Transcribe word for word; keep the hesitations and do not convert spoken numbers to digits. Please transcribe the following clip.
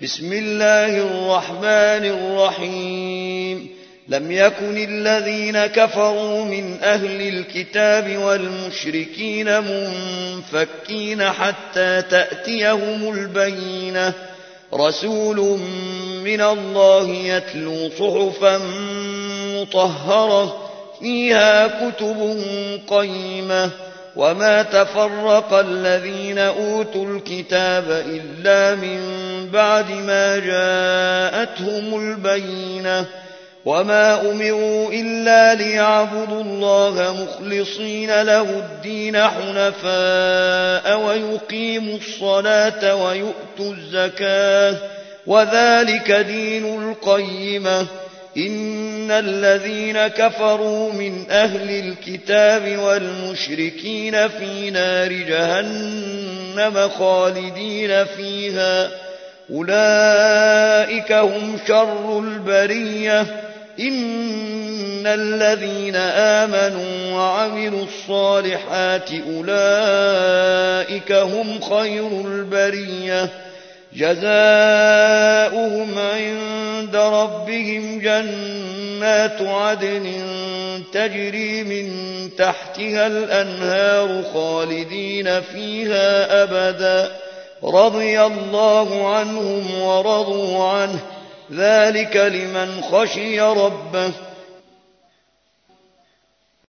بسم الله الرحمن الرحيم لم يكن الذين كفروا من أهل الكتاب والمشركين منفكين حتى تأتيهم البينة رسول من الله يتلو صحفا مطهرة فيها كتب قيمة وما تفرق الذين أوتوا الكتاب إلا من بعد ما جاءتهم البينة وما أمروا إلا ليعبدوا الله مخلصين له الدين حنفاء ويقيموا الصلاة ويؤتوا الزكاة وذلك دين القيمة إن الذين كفروا من أهل الكتاب والمشركين في نار جهنم خالدين فيها أولئك هم شر البرية إن الذين آمنوا وعملوا الصالحات أولئك هم خير البرية جزاؤهم عند ربهم جنات عدن تجري من تحتها الأنهار خالدين فيها أبدا رضي الله عنهم ورضوا عنه ذلك لمن خشي ربه